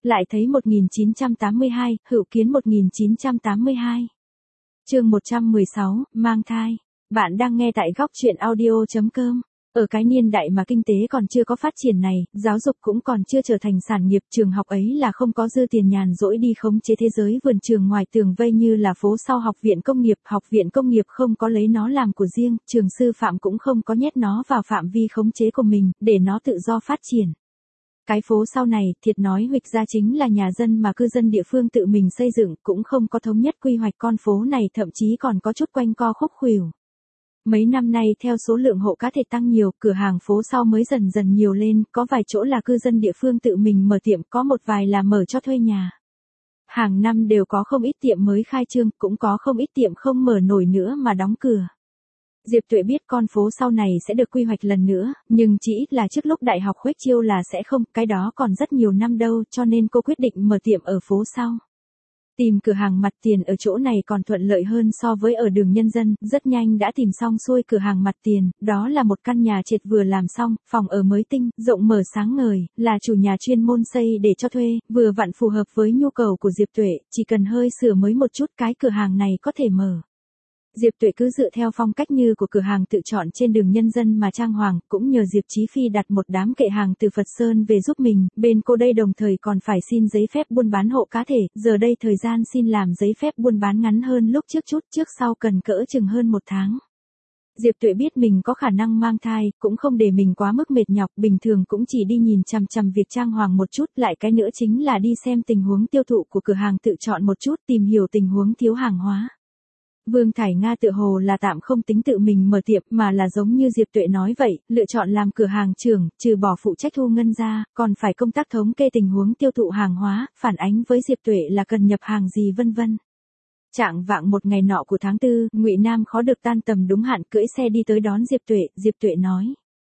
Lại thấy 1982, Hữu Kiến 1982. Chương 116, mang thai. Bạn đang nghe tại góc truyện audio.com. Ở cái niên đại mà kinh tế còn chưa có phát triển này, giáo dục cũng còn chưa trở thành sản nghiệp, trường học ấy là không có dư tiền nhàn rỗi đi khống chế thế giới vườn trường ngoài tường vây như là phố sau học viện công nghiệp không có lấy nó làm của riêng, trường sư phạm cũng không có nhét nó vào phạm vi khống chế của mình, để nó tự do phát triển. Cái phố sau này, thiệt nói huỵch ra chính là nhà dân mà cư dân địa phương tự mình xây dựng, cũng không có thống nhất quy hoạch, con phố này thậm chí còn có chút quanh co khúc khuỷu. Mấy năm nay theo số lượng hộ cá thể tăng nhiều, cửa hàng phố sau mới dần dần nhiều lên, có vài chỗ là cư dân địa phương tự mình mở tiệm, có một vài là mở cho thuê nhà. Hàng năm đều có không ít tiệm mới khai trương, cũng có không ít tiệm không mở nổi nữa mà đóng cửa. Diệp Tuệ biết con phố sau này sẽ được quy hoạch lần nữa, nhưng chỉ ít là trước lúc đại học khuếch chiêu là sẽ không, cái đó còn rất nhiều năm đâu, cho nên cô quyết định mở tiệm ở phố sau. Tìm cửa hàng mặt tiền ở chỗ này còn thuận lợi hơn so với ở đường Nhân Dân, rất nhanh đã tìm xong xuôi cửa hàng mặt tiền, đó là một căn nhà trệt vừa làm xong, phòng ở mới tinh, rộng mở sáng ngời, là chủ nhà chuyên môn xây để cho thuê, vừa vặn phù hợp với nhu cầu của Diệp Tuệ, chỉ cần hơi sửa mới một chút cái cửa hàng này có thể mở. Diệp Tuệ cứ dựa theo phong cách như của cửa hàng tự chọn trên đường Nhân Dân mà trang hoàng, cũng nhờ Diệp Chí Phi đặt một đám kệ hàng từ Phật Sơn về giúp mình, bên cô đây đồng thời còn phải xin giấy phép buôn bán hộ cá thể, giờ đây thời gian xin làm giấy phép buôn bán ngắn hơn lúc trước chút, trước sau cần cỡ chừng hơn 1 tháng. Diệp Tuệ biết mình có khả năng mang thai, cũng không để mình quá mức mệt nhọc, bình thường cũng chỉ đi nhìn chằm chằm việc trang hoàng một chút, lại cái nữa chính là đi xem tình huống tiêu thụ của cửa hàng tự chọn một chút, tìm hiểu tình huống thiếu hàng hóa. Vương Thải Nga tựa hồ là tạm không tính tự mình mở tiệm mà là giống như Diệp Tuệ nói vậy, lựa chọn làm cửa hàng trưởng, trừ bỏ phụ trách thu ngân ra, còn phải công tác thống kê tình huống tiêu thụ hàng hóa, phản ánh với Diệp Tuệ là cần nhập hàng gì vân vân. Chạng vạng một ngày nọ của tháng 4, Ngụy Nam khó được tan tầm đúng hạn cưỡi xe đi tới đón Diệp Tuệ nói.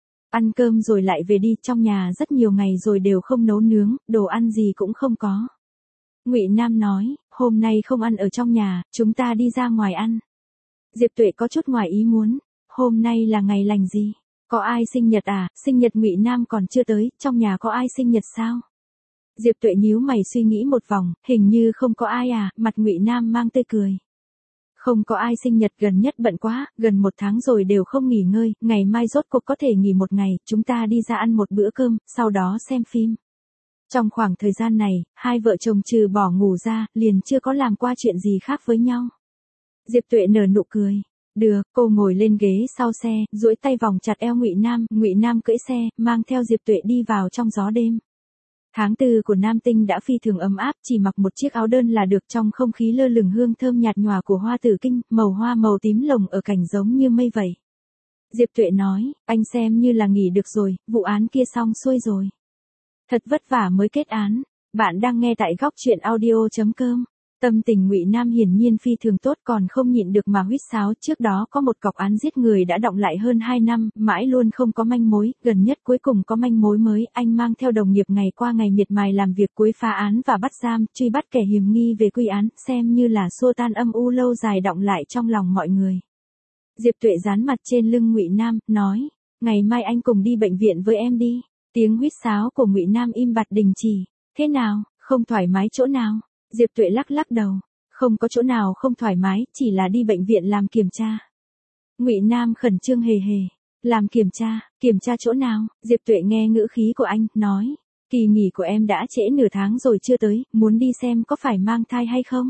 Ăn cơm rồi lại về đi, trong nhà rất nhiều ngày rồi đều không nấu nướng, đồ ăn gì cũng không có. Ngụy Nam nói, hôm nay không ăn ở trong nhà, chúng ta đi ra ngoài ăn. Diệp Tuệ có chút ngoài ý muốn, hôm nay là ngày lành gì? Có ai sinh nhật à? Sinh nhật Ngụy Nam còn chưa tới, trong nhà có ai sinh nhật sao? Diệp Tuệ nhíu mày suy nghĩ một vòng, hình như không có ai à, mặt Ngụy Nam mang tươi cười. Không có ai sinh nhật, gần nhất bận quá, gần 1 tháng rồi đều không nghỉ ngơi, ngày mai rốt cuộc có thể nghỉ một ngày, chúng ta đi ra ăn một bữa cơm, sau đó xem phim. Trong khoảng thời gian này, hai vợ chồng trừ bỏ ngủ ra, liền chưa có làm qua chuyện gì khác với nhau. Diệp Tuệ nở nụ cười. Được, cô ngồi lên ghế sau xe, duỗi tay vòng chặt eo Ngụy Nam cưỡi xe, mang theo Diệp Tuệ đi vào trong gió đêm. Tháng 4 của Nam Tinh đã phi thường ấm áp, chỉ mặc một chiếc áo đơn là được, trong không khí lơ lửng hương thơm nhạt nhòa của hoa tử kinh, màu hoa màu tím lồng ở cảnh giống như mây vậy. Diệp Tuệ nói, anh xem như là nghỉ được rồi, vụ án kia xong xuôi rồi. Thật vất vả mới kết án. Bạn đang nghe tại góc truyện audio.com. Tâm tình Ngụy Nam hiển nhiên phi thường tốt, còn không nhịn được mà huýt sáo, trước đó có một cọc án giết người đã đọng lại hơn 2 năm, mãi luôn không có manh mối, gần nhất cuối cùng có manh mối mới, anh mang theo đồng nghiệp ngày qua ngày miệt mài làm việc cuối phá án và bắt giam, truy bắt kẻ hiểm nghi về quy án, xem như là xua tan âm u lâu dài đọng lại trong lòng mọi người. Diệp Tuệ dán mặt trên lưng Ngụy Nam, nói, ngày mai anh cùng đi bệnh viện với em đi. Tiếng huýt sáo của Ngụy Nam im bặt đình chỉ. Thế nào, không thoải mái chỗ nào? Diệp Tuệ lắc đầu. Không có chỗ nào không thoải mái, chỉ là đi bệnh viện làm kiểm tra. Ngụy Nam khẩn trương hề hề. Làm kiểm tra chỗ nào? Diệp Tuệ nghe ngữ khí của anh, nói. Kỳ nghỉ của em đã trễ nửa tháng rồi chưa tới, muốn đi xem có phải mang thai hay không?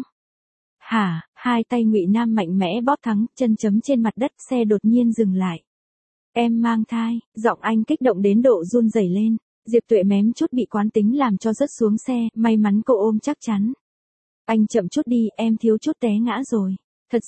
Hả? Hai tay Ngụy Nam mạnh mẽ bóp thắng, chân chấm trên mặt đất, xe đột nhiên dừng lại. Em mang thai, giọng anh kích động đến độ run rẩy lên. Diệp Tuệ mém chút bị quán tính làm cho rớt xuống xe, may mắn cô ôm chắc chắn. Anh chậm chút đi, em thiếu chút té ngã rồi. Thật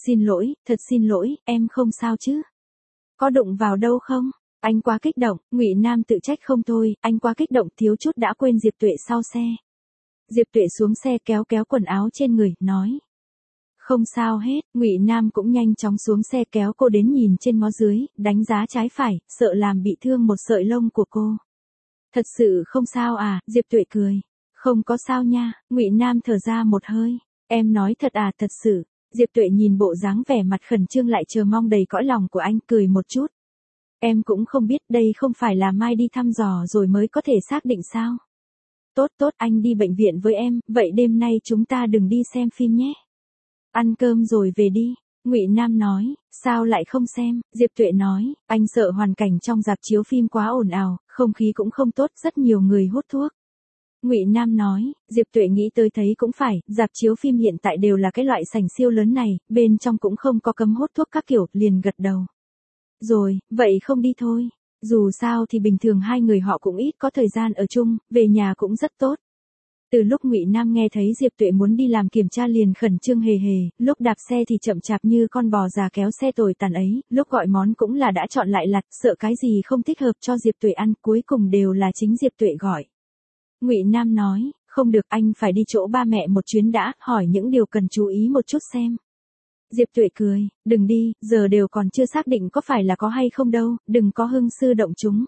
xin lỗi, em không sao chứ? Có đụng vào đâu không? Anh quá kích động, Ngụy Nam tự trách không thôi, anh quá kích động thiếu chút đã quên Diệp Tuệ sau xe. Diệp Tuệ xuống xe kéo quần áo trên người, nói. Không sao hết, Ngụy Nam cũng nhanh chóng xuống xe kéo cô đến nhìn trên ngó dưới, đánh giá trái phải, sợ làm bị thương một sợi lông của cô. Thật sự không sao à? Diệp Tuệ cười. Không có sao nha. Ngụy Nam thở ra một hơi. Em nói thật à? Thật sự. Diệp Tuệ nhìn bộ dáng vẻ mặt khẩn trương lại chờ mong đầy cõi lòng của anh, cười một chút. Em cũng không biết, đây không phải là mai đi thăm dò rồi mới có thể xác định sao? tốt tốt, anh đi bệnh viện với em, vậy đêm nay chúng ta đừng đi xem phim nhé. Ăn cơm rồi về đi. Ngụy Nam nói, sao lại không xem? Diệp Tuệ nói, anh sợ hoàn cảnh trong rạp chiếu phim quá ồn ào, không khí cũng không tốt, rất nhiều người hút thuốc. Ngụy Nam nói, Diệp Tuệ nghĩ tới thấy cũng phải, rạp chiếu phim hiện tại đều là cái loại sảnh siêu lớn này, bên trong cũng không có cấm hút thuốc các kiểu, liền gật đầu. Rồi, vậy không đi thôi. Dù sao thì bình thường hai người họ cũng ít có thời gian ở chung, về nhà cũng rất tốt. Từ lúc Ngụy Nam nghe thấy Diệp Tuệ muốn đi làm kiểm tra liền khẩn trương hề hề, lúc đạp xe thì chậm chạp như con bò già kéo xe tồi tàn ấy, lúc gọi món cũng là đã chọn lại lặt, sợ cái gì không thích hợp cho Diệp Tuệ ăn, cuối cùng đều là chính Diệp Tuệ gọi. Ngụy Nam nói, không được, anh phải đi chỗ ba mẹ một chuyến đã, hỏi những điều cần chú ý một chút xem. Diệp Tuệ cười, đừng đi, giờ đều còn chưa xác định có phải là có hay không đâu, đừng có hưng sư động chúng.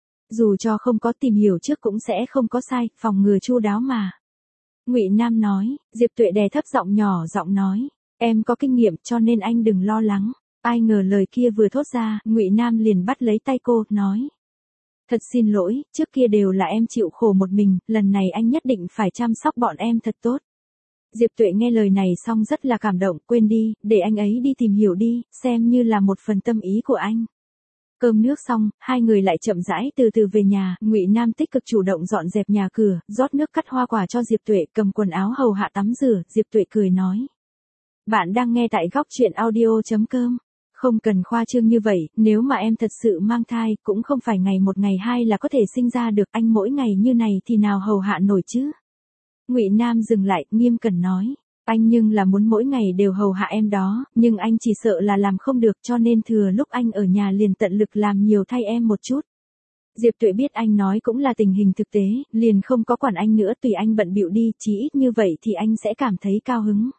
Dù cho không có tìm hiểu trước cũng sẽ không có sai, phòng ngừa chu đáo mà. Ngụy Nam nói, Diệp Tuệ đè thấp giọng nhỏ giọng nói, em có kinh nghiệm cho nên anh đừng lo lắng. Ai ngờ lời kia vừa thốt ra, Ngụy Nam liền bắt lấy tay cô, nói. Thật xin lỗi, trước kia đều là em chịu khổ một mình, lần này anh nhất định phải chăm sóc bọn em thật tốt. Diệp Tuệ nghe lời này xong rất là cảm động, quên đi, để anh ấy đi tìm hiểu đi, xem như là một phần tâm ý của anh. Cơm nước xong, hai người lại chậm rãi từ từ về nhà, Ngụy Nam tích cực chủ động dọn dẹp nhà cửa, rót nước cắt hoa quả cho Diệp Tuệ, cầm quần áo hầu hạ tắm rửa, Diệp Tuệ cười nói. Bạn đang nghe tại góc truyện audio.com. Không cần khoa trương như vậy, nếu mà em thật sự mang thai, cũng không phải ngày một ngày hai là có thể sinh ra được, anh mỗi ngày như này thì nào hầu hạ nổi chứ. Ngụy Nam dừng lại, nghiêm cẩn nói. Anh nhưng là muốn mỗi ngày đều hầu hạ em đó, nhưng anh chỉ sợ là làm không được cho nên thừa lúc anh ở nhà liền tận lực làm nhiều thay em một chút. Diệp Tuệ biết anh nói cũng là tình hình thực tế, liền không có quản anh nữa, tùy anh bận bịu đi, chí ít như vậy thì anh sẽ cảm thấy cao hứng.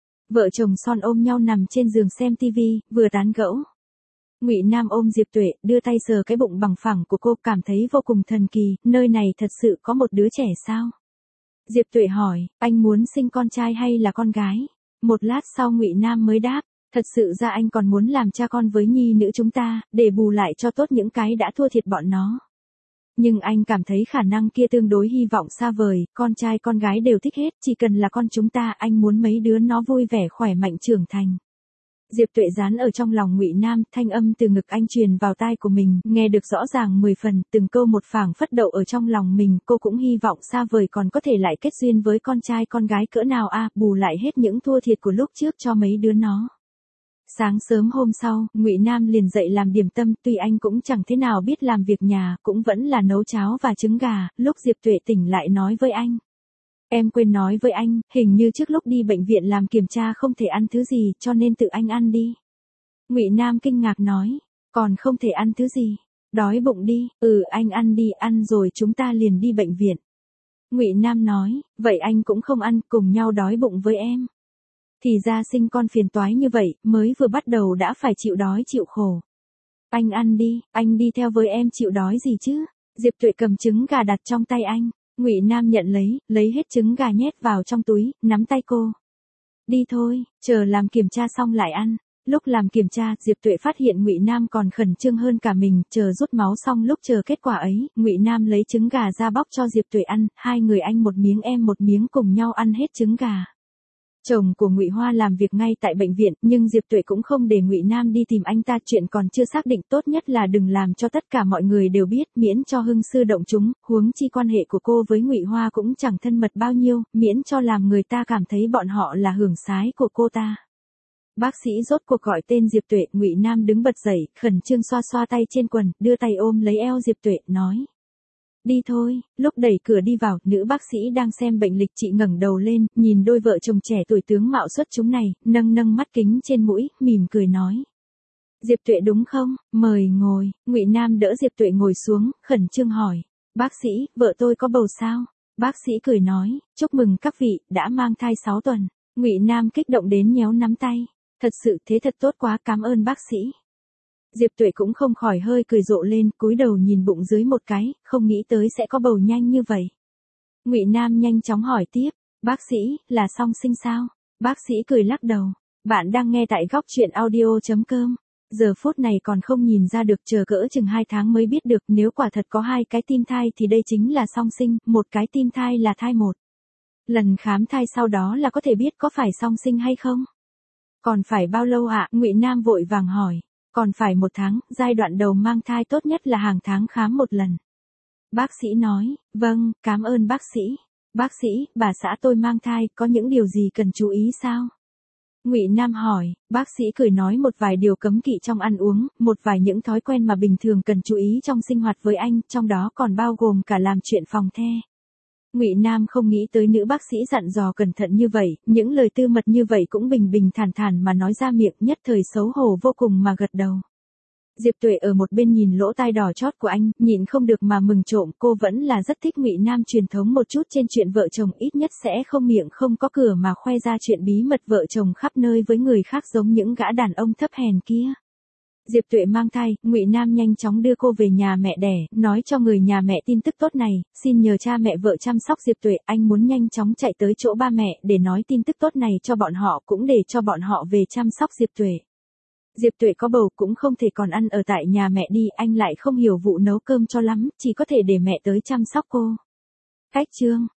Vợ chồng son ôm nhau nằm trên giường xem tivi, vừa tán gẫu. Ngụy Nam ôm Diệp Tuệ, đưa tay sờ cái bụng bằng phẳng của cô, cảm thấy vô cùng thần kỳ, nơi này thật sự có một đứa trẻ sao? Diệp Tuệ hỏi, anh muốn sinh con trai hay là con gái? Một lát sau Ngụy Nam mới đáp, thật sự ra anh còn muốn làm cha con với nhi nữ chúng ta, để bù lại cho tốt những cái đã thua thiệt bọn nó. Nhưng anh cảm thấy khả năng kia tương đối hy vọng xa vời, con trai con gái đều thích hết, chỉ cần là con chúng ta, anh muốn mấy đứa nó vui vẻ khỏe mạnh trưởng thành. Diệp Tuệ dán ở trong lòng Ngụy Nam, thanh âm từ ngực anh truyền vào tai của mình, nghe được rõ ràng 10 phần, từng câu một phảng phất đậu ở trong lòng mình, cô cũng hy vọng xa vời còn có thể lại kết duyên với con trai con gái cỡ nào bù lại hết những thua thiệt của lúc trước cho mấy đứa nó. Sáng sớm hôm sau, Ngụy Nam liền dậy làm điểm tâm, tuy anh cũng chẳng thế nào biết làm việc nhà, cũng vẫn là nấu cháo và trứng gà, lúc Diệp Tuệ tỉnh lại nói với anh. Em quên nói với anh, hình như trước lúc đi bệnh viện làm kiểm tra không thể ăn thứ gì, cho nên tự anh ăn đi. Ngụy Nam kinh ngạc nói, còn không thể ăn thứ gì? Đói bụng đi, anh ăn đi, ăn rồi chúng ta liền đi bệnh viện. Ngụy Nam nói, vậy anh cũng không ăn, cùng nhau đói bụng với em. Thì ra sinh con phiền toái như vậy, mới vừa bắt đầu đã phải chịu đói chịu khổ. Anh ăn đi, anh đi theo với em chịu đói gì chứ? Diệp Tuệ cầm trứng gà đặt trong tay anh. Ngụy Nam nhận lấy hết trứng gà nhét vào trong túi, nắm tay cô. Đi thôi, chờ làm kiểm tra xong lại ăn. Lúc làm kiểm tra, Diệp Tuệ phát hiện Ngụy Nam còn khẩn trương hơn cả mình, chờ rút máu xong lúc chờ kết quả ấy, Ngụy Nam lấy trứng gà ra bóc cho Diệp Tuệ ăn, hai người anh một miếng em một miếng cùng nhau ăn hết trứng gà. Chồng của Ngụy Hoa làm việc ngay tại bệnh viện, nhưng Diệp Tuệ cũng không để Ngụy Nam đi tìm anh ta, chuyện còn chưa xác định, tốt nhất là đừng làm cho tất cả mọi người đều biết, miễn cho hưng sư động chúng, huống chi quan hệ của cô với Ngụy Hoa cũng chẳng thân mật bao nhiêu, miễn cho làm người ta cảm thấy bọn họ là hưởng sái của cô ta. Bác sĩ rốt cuộc gọi tên Diệp Tuệ, Ngụy Nam đứng bật dậy, khẩn trương xoa xoa tay trên quần, đưa tay ôm lấy eo Diệp Tuệ, nói. Đi thôi, lúc đẩy cửa đi vào, nữ bác sĩ đang xem bệnh lịch, chị ngẩng đầu lên, nhìn đôi vợ chồng trẻ tuổi tướng mạo xuất chúng này, nâng mắt kính trên mũi, mỉm cười nói. Diệp Tuệ đúng không, mời ngồi. Ngụy Nam đỡ Diệp Tuệ ngồi xuống, khẩn trương hỏi. Bác sĩ, vợ tôi có bầu sao? Bác sĩ cười nói, chúc mừng các vị, đã mang thai 6 tuần. Ngụy Nam kích động đến nhéo nắm tay. Thật sự thế thật tốt quá, cảm ơn bác sĩ. Diệp Tuệ cũng không khỏi hơi cười rộ lên, cúi đầu nhìn bụng dưới một cái, không nghĩ tới sẽ có bầu nhanh như vậy. Ngụy Nam nhanh chóng hỏi tiếp, bác sĩ, là song sinh sao? Bác sĩ cười lắc đầu, bạn đang nghe tại góc truyện audio.com. Giờ phút này còn không nhìn ra được, chờ cỡ chừng 2 tháng mới biết được, nếu quả thật có 2 cái tim thai thì đây chính là song sinh, một cái tim thai là thai một. Lần khám thai sau đó là có thể biết có phải song sinh hay không. Còn phải bao lâu ạ? Ngụy Nam vội vàng hỏi. Còn phải 1 tháng, giai đoạn đầu mang thai tốt nhất là hàng tháng khám 1 lần. Bác sĩ nói, vâng, cảm ơn bác sĩ. Bác sĩ, bà xã tôi mang thai, có những điều gì cần chú ý sao? Ngụy Nam hỏi, bác sĩ cười nói một vài điều cấm kỵ trong ăn uống, một vài những thói quen mà bình thường cần chú ý trong sinh hoạt với anh, trong đó còn bao gồm cả làm chuyện phòng the. Ngụy Nam không nghĩ tới nữ bác sĩ dặn dò cẩn thận như vậy, những lời tư mật như vậy cũng bình bình thản thản mà nói ra miệng, nhất thời xấu hổ vô cùng mà gật đầu. Diệp Tuệ ở một bên nhìn lỗ tai đỏ chót của anh, nhịn không được mà mừng trộm, cô vẫn là rất thích Ngụy Nam truyền thống một chút trên chuyện vợ chồng, ít nhất sẽ không miệng không có cửa mà khoe ra chuyện bí mật vợ chồng khắp nơi với người khác giống những gã đàn ông thấp hèn kia. Diệp Tuệ mang thai, Ngụy Nam nhanh chóng đưa cô về nhà mẹ đẻ, nói cho người nhà mẹ tin tức tốt này, xin nhờ cha mẹ vợ chăm sóc Diệp Tuệ, anh muốn nhanh chóng chạy tới chỗ ba mẹ để nói tin tức tốt này cho bọn họ, cũng để cho bọn họ về chăm sóc Diệp Tuệ. Diệp Tuệ có bầu cũng không thể còn ăn ở tại nhà mẹ đi, anh lại không hiểu vụ nấu cơm cho lắm, chỉ có thể để mẹ tới chăm sóc cô. Cách chương